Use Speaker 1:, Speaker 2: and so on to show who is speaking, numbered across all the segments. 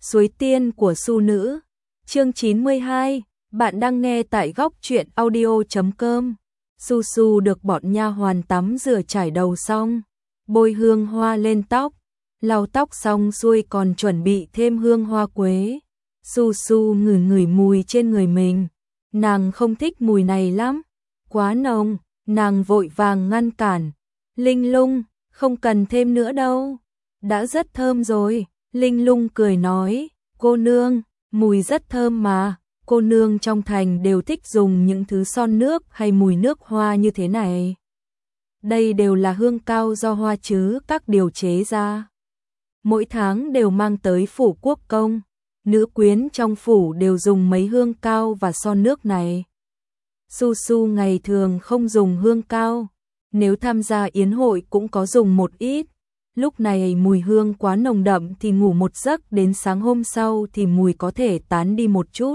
Speaker 1: Suối tiên của Su nữ. Chương 92, bạn đang nghe tại góc truyện audio.com. Su Su được bọn nha hoàn tắm rửa chải đầu xong, bôi hương hoa lên tóc, lau tóc xong xuôi còn chuẩn bị thêm hương hoa quế. Su Su ngửi mùi trên người mình, nàng không thích mùi này lắm, quá nồng, nàng vội vàng ngăn cản. Linh Lung, không cần thêm nữa đâu, đã rất thơm rồi. Linh Lung cười nói, cô nương, mùi rất thơm mà, cô nương trong thành đều thích dùng những thứ son nước hay mùi nước hoa như thế này. Đây đều là hương cao do hoa chứ các điều chế ra. Mỗi tháng đều mang tới phủ quốc công, nữ quyến trong phủ đều dùng mấy hương cao và son nước này. Su Su ngày thường không dùng hương cao, nếu tham gia yến hội cũng có dùng một ít. Lúc này mùi hương quá nồng đậm thì ngủ một giấc đến sáng hôm sau thì mùi có thể tán đi một chút.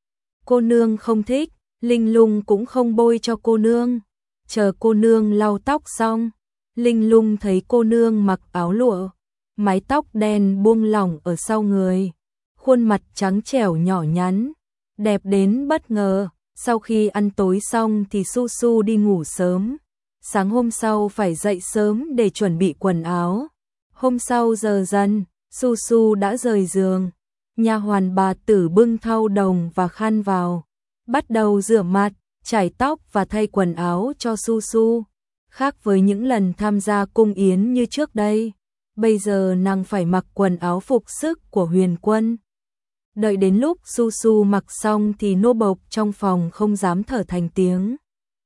Speaker 1: Cô nương không thích, Linh Lung cũng không bôi cho cô nương. Chờ cô nương lau tóc xong, Linh Lung thấy cô nương mặc áo lụa, mái tóc đen buông lỏng ở sau người, khuôn mặt trắng trẻo nhỏ nhắn, đẹp đến bất ngờ. Sau khi ăn tối xong thì Su Su đi ngủ sớm. Sáng hôm sau phải dậy sớm để chuẩn bị quần áo. Hôm sau giờ dần, Su Su đã rời giường. Nha hoàn bà tử bưng thau đồng và khăn vào, bắt đầu rửa mặt, chải tóc và thay quần áo cho Su Su. Khác với những lần tham gia cung yến như trước đây, bây giờ nàng phải mặc quần áo phục sức của Huyền Quân. Đợi đến lúc Su Su mặc xong thì nô bộc trong phòng không dám thở thành tiếng.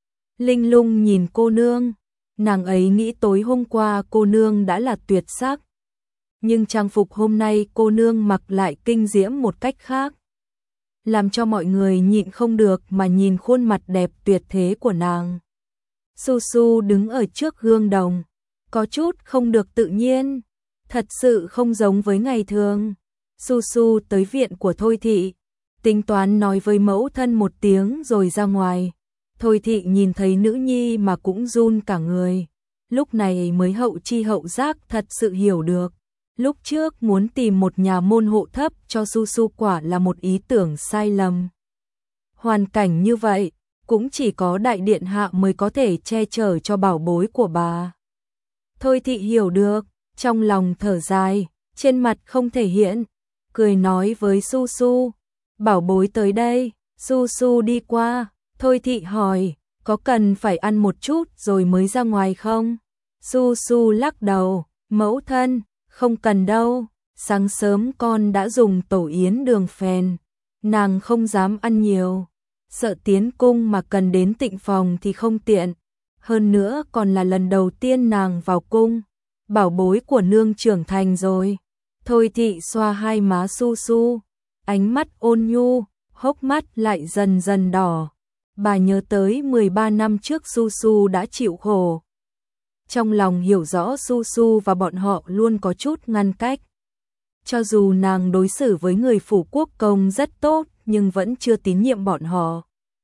Speaker 1: Linh Lung nhìn cô nương, nàng ấy nghĩ tối hôm qua cô nương đã là tuyệt sắc, nhưng trang phục hôm nay cô nương mặc lại kinh diễm một cách khác, làm cho mọi người nhịn không được mà nhìn khuôn mặt đẹp tuyệt thế của nàng. Su Su đứng ở trước gương đồng, có chút không được tự nhiên, thật sự không giống với ngày thường. Su Su tới viện của Thôi Thị, tính toán nói với mẫu thân một tiếng rồi ra ngoài. Thôi Thị nhìn thấy nữ nhi mà cũng run cả người, lúc này mới hậu chi hậu giác thật sự hiểu được. Lúc trước muốn tìm một nhà môn hộ thấp cho Su Su quả là một ý tưởng sai lầm. Hoàn cảnh như vậy, cũng chỉ có đại điện hạ mới có thể che chở cho bảo bối của bà. Thôi Thị hiểu được, trong lòng thở dài, trên mặt không thể hiện, cười nói với Su Su, bảo bối tới đây. Su Su đi qua, Thôi Thị hỏi, có cần phải ăn một chút rồi mới ra ngoài không? Su Su lắc đầu, mẫu thân, không cần đâu, sáng sớm con đã dùng tổ yến đường phèn, nàng không dám ăn nhiều, sợ tiến cung mà cần đến tịnh phòng thì không tiện, hơn nữa còn là lần đầu tiên nàng vào cung, bảo bối của nương trưởng thành rồi. Thôi Thị xoa hai má Su Su, ánh mắt ôn nhu, hốc mắt lại dần dần đỏ. Bà nhớ tới 13 năm trước Su Su đã chịu khổ. Trong lòng hiểu rõ Su Su và bọn họ luôn có chút ngăn cách. Cho dù nàng đối xử với người phủ quốc công rất tốt nhưng vẫn chưa tín nhiệm bọn họ.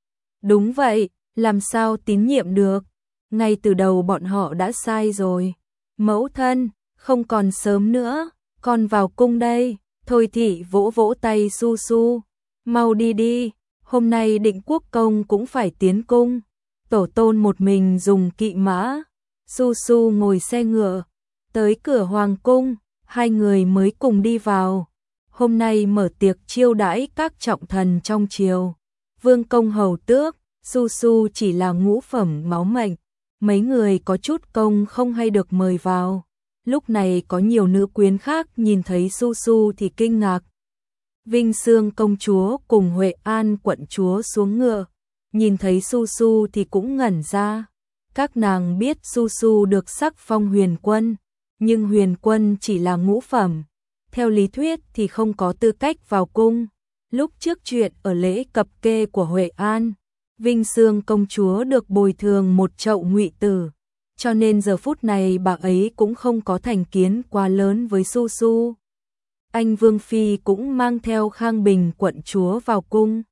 Speaker 1: Đúng vậy, làm sao tín nhiệm được? Ngay từ đầu bọn họ đã sai rồi. Mẫu thân, không còn sớm nữa, con vào cung đây. Thôi Thị vỗ vỗ tay Su Su, mau đi đi. Hôm nay Định quốc công cũng phải tiến cung, tổ tôn một mình dùng kỵ mã. Su Su ngồi xe ngựa, tới cửa hoàng cung, hai người mới cùng đi vào. Hôm nay mở tiệc chiêu đãi các trọng thần trong triều, vương công hầu tước. Su Su chỉ là ngũ phẩm máu mệnh, mấy người có chút công không hay được mời vào. Lúc này có nhiều nữ quyến khác nhìn thấy Su Su thì kinh ngạc. Vinh Xương công chúa cùng Huệ An quận chúa xuống ngựa, nhìn thấy Su Su thì cũng ngẩn ra. Các nàng biết Su Su được sắc phong huyền quân, nhưng huyền quân chỉ là ngũ phẩm, theo lý thuyết thì không có tư cách vào cung. Lúc trước chuyện ở lễ cập kê của Huệ An, Vinh Xương công chúa được bồi thường một chậu ngụy tử, cho nên giờ phút này bà ấy cũng không có thành kiến quá lớn với Su Su. Anh Vương Phi cũng mang theo Khang Bình quận chúa vào cung.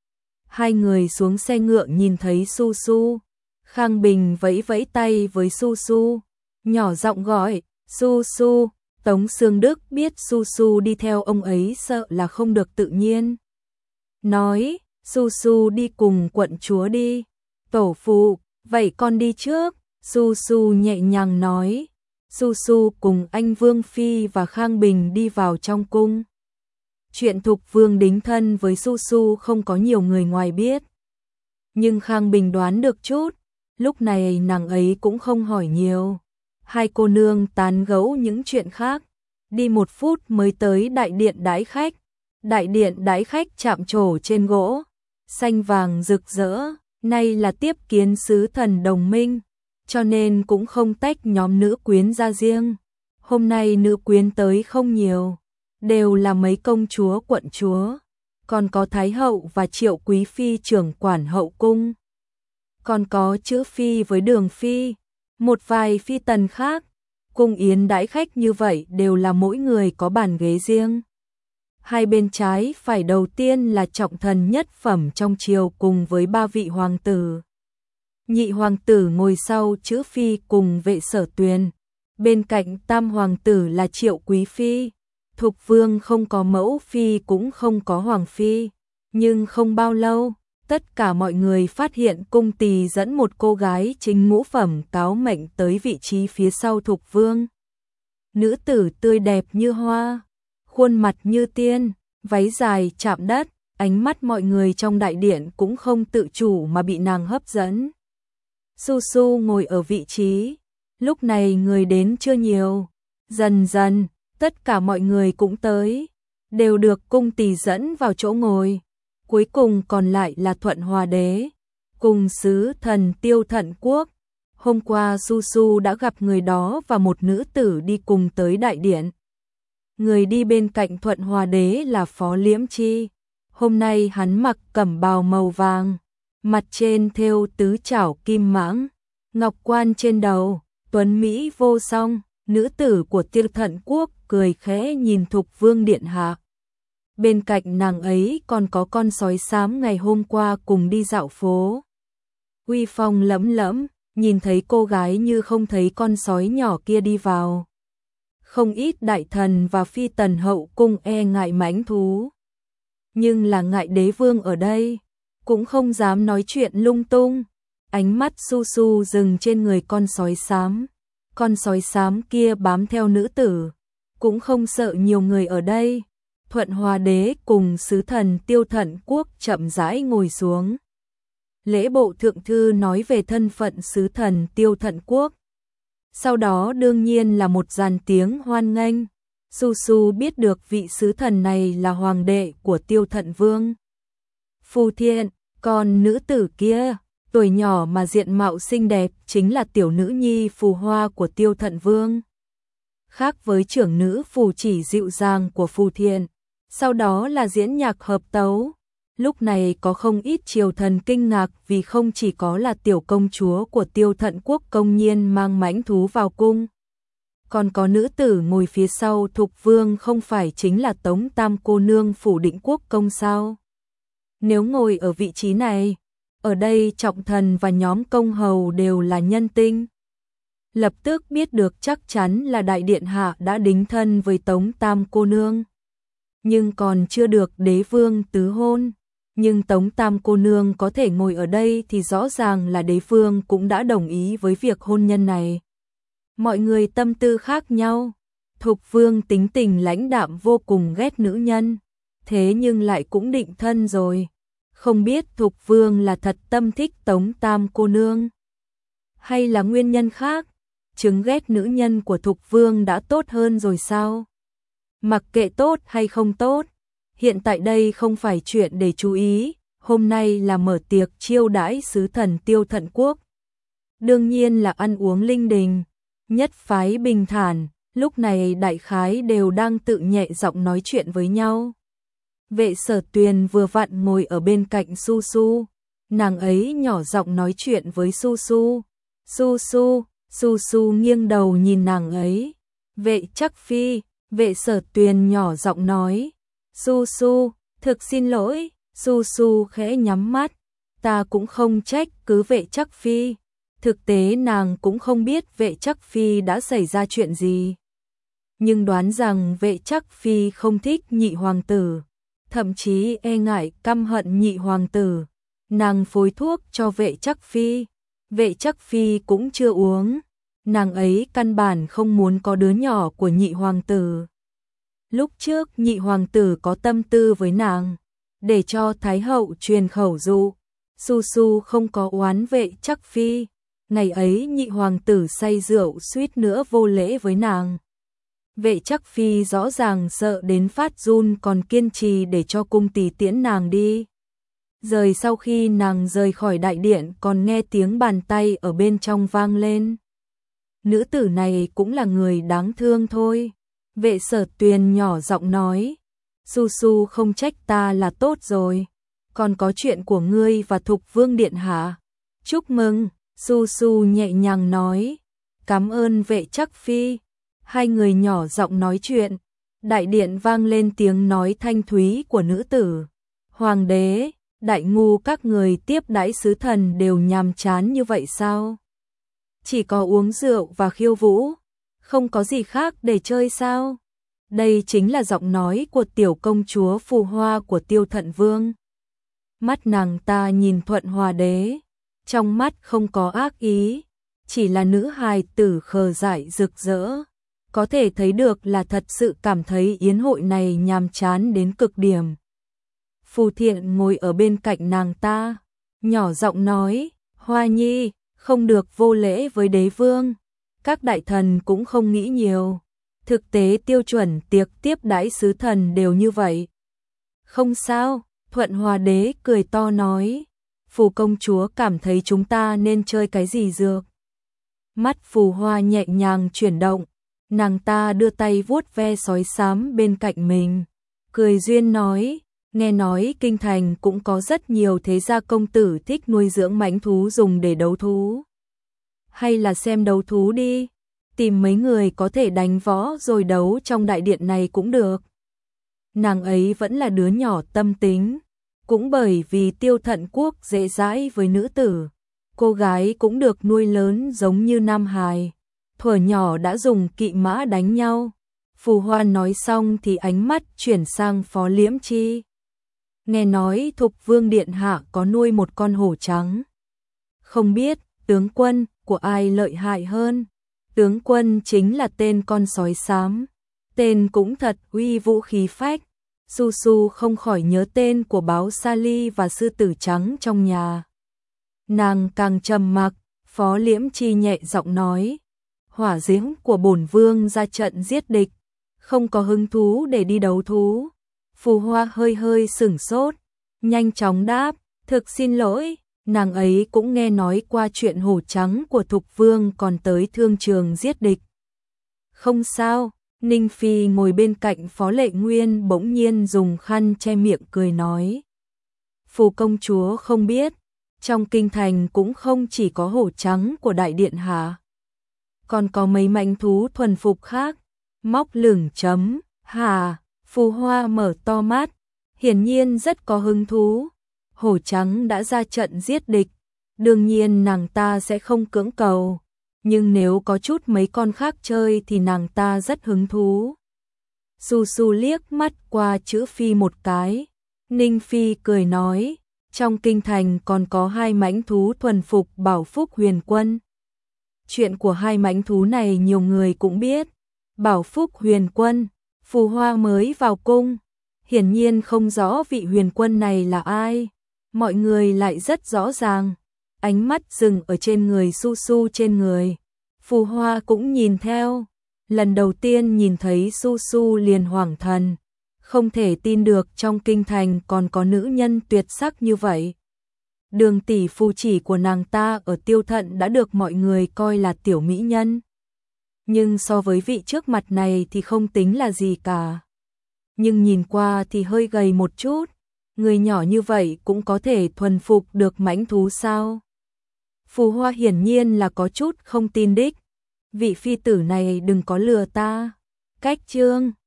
Speaker 1: Hai người xuống xe ngựa nhìn thấy Su Su. Khang Bình vẫy vẫy tay với Su Su, nhỏ giọng gọi, Su Su, Tống Sương Đức biết Su Su đi theo ông ấy sợ là không được tự nhiên. Nói, Su Su đi cùng quận chúa đi. Tổ phụ, vậy con đi trước. Su Su nhẹ nhàng nói. Su Su cùng anh Vương Phi và Khang Bình đi vào trong cung. Chuyện Thục Vương đính thân với Su Su không có nhiều người ngoài biết. Nhưng Khang Bình đoán được chút, lúc này nàng ấy cũng không hỏi nhiều. Hai cô nương tán gẫu những chuyện khác, đi 1 phút mới tới đại điện đãi khách. Đại điện đãi khách chạm trổ trên gỗ, xanh vàng rực rỡ, nay là tiếp kiến sứ thần đồng minh, cho nên cũng không tách nhóm nữ quyến ra riêng. Hôm nay nữ quyến tới không nhiều, đều là mấy công chúa quận chúa, còn có Thái hậu và Triệu quý phi trưởng quản hậu cung. Còn có Chữ phi với Đường phi, một vài phi tần khác. Cung yến đãi khách như vậy đều là mỗi người có bàn ghế riêng. Hai bên trái phải đầu tiên là trọng thần nhất phẩm trong triều cùng với 3 vị hoàng tử. Nhị hoàng tử ngồi sau Chữ phi cùng Vệ Sở Tuyền. Bên cạnh tam hoàng tử là Triệu quý phi. Thục Vương không có mẫu phi cũng không có hoàng phi. Nhưng không bao lâu, tất cả mọi người phát hiện cung tỳ dẫn một cô gái chính ngũ phẩm cáo mệnh tới vị trí phía sau Thục Vương. Nữ tử tươi đẹp như hoa, khuôn mặt như tiên, váy dài chạm đất, ánh mắt mọi người trong đại điện cũng không tự chủ mà bị nàng hấp dẫn. Su Su ngồi ở vị trí, lúc này người đến chưa nhiều, dần dần, tất cả mọi người cũng tới, đều được cung tỳ dẫn vào chỗ ngồi. Cuối cùng còn lại là Thuận Hòa Đế, cùng sứ thần Tiêu Thận Quốc. Hôm qua Su Su đã gặp người đó và một nữ tử đi cùng tới đại điện. Người đi bên cạnh Thuận Hòa Đế là Phó Liễm Chi. Hôm nay hắn mặc cẩm bào màu vàng, mặt trên thêu tứ chảo kim mãng, ngọc quan trên đầu, tuấn mỹ vô song. Nữ tử của Tiêu Thận Quốc cười khẽ nhìn Thục Vương điện hạ. Bên cạnh nàng ấy còn có con sói xám ngày hôm qua cùng đi dạo phố. Uy phong lẫm lẫm, nhìn thấy cô gái như không thấy con sói nhỏ kia đi vào. Không ít đại thần và phi tần hậu cung e ngại mãnh thú. Nhưng là ngại đế vương ở đây, cũng không dám nói chuyện lung tung. Ánh mắt Su Su dừng trên người con sói xám. Con sói xám kia bám theo nữ tử, cũng không sợ nhiều người ở đây. Thuận Hòa Đế cùng sứ thần Tiêu Thận Quốc chậm rãi ngồi xuống. Lễ bộ thượng thư nói về thân phận sứ thần Tiêu Thận Quốc. Sau đó đương nhiên là một dàn tiếng hoan nghênh. Su Su biết được vị sứ thần này là hoàng đệ của Tiêu Thận Vương. Phù Thiện, còn nữ tử kia, tuổi nhỏ mà diện mạo xinh đẹp chính là tiểu nữ nhi Phù Hoa của Tiêu Thận Vương. Khác với trưởng nữ Phù Chỉ dịu dàng của Phù Thiện, sau đó là diễn nhạc hợp tấu. Lúc này có không ít triều thần kinh ngạc vì không chỉ có là tiểu công chúa của Tiêu Thận Quốc công nhiên mang mãnh thú vào cung. Còn có nữ tử ngồi phía sau Thục Vương không phải chính là Tống Tam cô nương Phủ Định Quốc công sao? Nếu ngồi ở vị trí này, ở đây trọng thần và nhóm công hầu đều là nhân tinh. Lập tức biết được chắc chắn là đại điện hạ đã đính thân với Tống Tam cô nương. Nhưng còn chưa được đế vương tứ hôn. Nhưng Tống Tam cô nương có thể ngồi ở đây thì rõ ràng là đế vương cũng đã đồng ý với việc hôn nhân này. Mọi người tâm tư khác nhau. Thục Vương tính tình lãnh đạm vô cùng ghét nữ nhân. Thế nhưng lại cũng định thân rồi. Không biết Thục Vương là thật tâm thích Tống Tam cô nương, hay là nguyên nhân khác. Chứng ghét nữ nhân của Thục Vương đã tốt hơn rồi sao? Mặc kệ tốt hay không tốt, hiện tại đây không phải chuyện để chú ý. Hôm nay là mở tiệc chiêu đãi sứ thần Tiêu Thận Quốc. Đương nhiên là ăn uống linh đình, nhất phái bình thản. Lúc này đại khái đều đang tự nhẹ giọng nói chuyện với nhau. Vệ Sở Tuyền vừa vặn ngồi ở bên cạnh Su Su. Nàng ấy nhỏ giọng nói chuyện với Su Su. Su Su nghiêng đầu nhìn nàng ấy. Vệ Chắc Phi. Vệ Sở Tuyền nhỏ giọng nói. Su Su, thực xin lỗi. Su Su khẽ nhắm mắt. Ta cũng không trách cứ Vệ Chắc Phi. Thực tế nàng cũng không biết Vệ Chắc Phi đã xảy ra chuyện gì. nhưng đoán rằng Vệ Trắc Phi không thích nhị hoàng tử, thậm chí e ngại căm hận nhị hoàng tử. Nàng phối thuốc cho Vệ Trắc Phi, Vệ Trắc Phi cũng chưa uống, nàng ấy căn bản không muốn có đứa nhỏ của nhị hoàng tử. Lúc trước nhị hoàng tử có tâm tư với nàng, để cho Thái hậu truyền khẩu dụ, Su Su không có oán Vệ Trắc Phi. Ngày ấy nhị hoàng tử say rượu suýt nữa vô lễ với nàng. Vệ Trắc Phi rõ ràng sợ đến phát run còn kiên trì để cho cung tỳ tiễn nàng đi. Rời sau khi nàng rời khỏi đại điện còn nghe tiếng bàn tay ở bên trong vang lên. Nữ tử này cũng là người đáng thương thôi. Vệ Sở Tuyền nhỏ giọng nói, Su Su không trách ta là tốt rồi. Còn có chuyện của ngươi và Thục Vương điện hạ. Chúc mừng, Su Su nhẹ nhàng nói, cảm ơn Vệ Trắc Phi. Hai người nhỏ giọng nói chuyện, đại điện vang lên tiếng nói thanh thúy của nữ tử. Hoàng đế, đại ngu các người tiếp đãi sứ thần đều nhàm chán như vậy sao? Chỉ có uống rượu và khiêu vũ, không có gì khác để chơi sao? Đây chính là giọng nói của tiểu công chúa phù hoa của Tiêu Thận Vương. Mắt nàng ta nhìn Thuận Hòa đế, trong mắt không có ác ý, chỉ là nữ hài tử khờ dại rực rỡ. Có thể thấy được là thật sự cảm thấy yến hội này nhàm chán đến cực điểm. Phù Thiện ngồi ở bên cạnh nàng ta, nhỏ giọng nói, Hoa Nhi, không được vô lễ với đế vương. Các đại thần cũng không nghĩ nhiều. Thực tế tiêu chuẩn tiệc tiếp đãi sứ thần đều như vậy. Không sao, Thuận Hòa đế cười to nói, Phù công chúa cảm thấy chúng ta nên chơi cái gì dược. Mắt Phù Hoa nhẹ nhàng chuyển động, nàng ta đưa tay vuốt ve sói xám bên cạnh mình, cười duyên nói, nghe nói kinh thành cũng có rất nhiều thế gia công tử thích nuôi dưỡng mãnh thú dùng để đấu thú. Hay là xem đấu thú đi, tìm mấy người có thể đánh võ rồi đấu trong đại điện này cũng được. Nàng ấy vẫn là đứa nhỏ tâm tính, cũng bởi vì Tiêu Thận quốc dễ dãi với nữ tử, cô gái cũng được nuôi lớn giống như nam hài. Thuở nhỏ đã dùng kỵ mã đánh nhau. Phù Hoa nói xong thì ánh mắt chuyển sang Phó Liễm Chi. Nghe nói Thục Vương điện hạ có nuôi một con hổ trắng. Không biết tướng quân của ai lợi hại hơn. Tướng quân chính là tên con sói xám. Tên cũng thật uy vũ khí phách. Su Su không khỏi nhớ tên của báo Sali và sư tử trắng trong nhà. Nàng càng trầm mặc, Phó Liễm Chi nhẹ giọng nói, hỏa diễm của bổn vương ra trận giết địch, không có hứng thú để đi đấu thú. Phù Hoa hơi hơi sửng sốt, nhanh chóng đáp, thực xin lỗi, nàng ấy cũng nghe nói qua chuyện hổ trắng của Thục Vương còn tới thương trường giết địch. Không sao, Ninh Phi ngồi bên cạnh Phó Lệ Nguyên bỗng nhiên dùng khăn che miệng cười nói. Phù công chúa không biết, trong kinh thành cũng không chỉ có hổ trắng của đại điện hạ. Còn có mấy mãnh thú thuần phục khác, móc lửng chấm, hà, Phù Hoa mở to mắt, hiển nhiên rất có hứng thú. Hổ trắng đã ra trận giết địch, đương nhiên nàng ta sẽ không cưỡng cầu, nhưng nếu có chút mấy con khác chơi thì nàng ta rất hứng thú. Su Su liếc mắt qua chữ Phi một cái, Ninh Phi cười nói, trong kinh thành còn có hai mãnh thú thuần phục Bảo Phúc Huyền Quân. Chuyện của hai mãnh thú này nhiều người cũng biết. Bảo Phúc Huyền Quân, Phù Hoa mới vào cung, hiển nhiên không rõ vị huyền quân này là ai. Mọi người lại rất rõ ràng, ánh mắt dừng ở trên người Su Su trên người. Phù Hoa cũng nhìn theo, lần đầu tiên nhìn thấy Su Su liền hoảng thần, không thể tin được trong kinh thành còn có nữ nhân tuyệt sắc như vậy. Đường tỷ phu chỉ của nàng ta ở Tiêu Thận đã được mọi người coi là tiểu mỹ nhân. Nhưng so với vị trước mặt này thì không tính là gì cả. Nhưng nhìn qua thì hơi gầy một chút, người nhỏ như vậy cũng có thể thuần phục được mãnh thú sao? Phù Hoa hiển nhiên là có chút không tin đích. Vị phi tử này đừng có lừa ta. Cách chương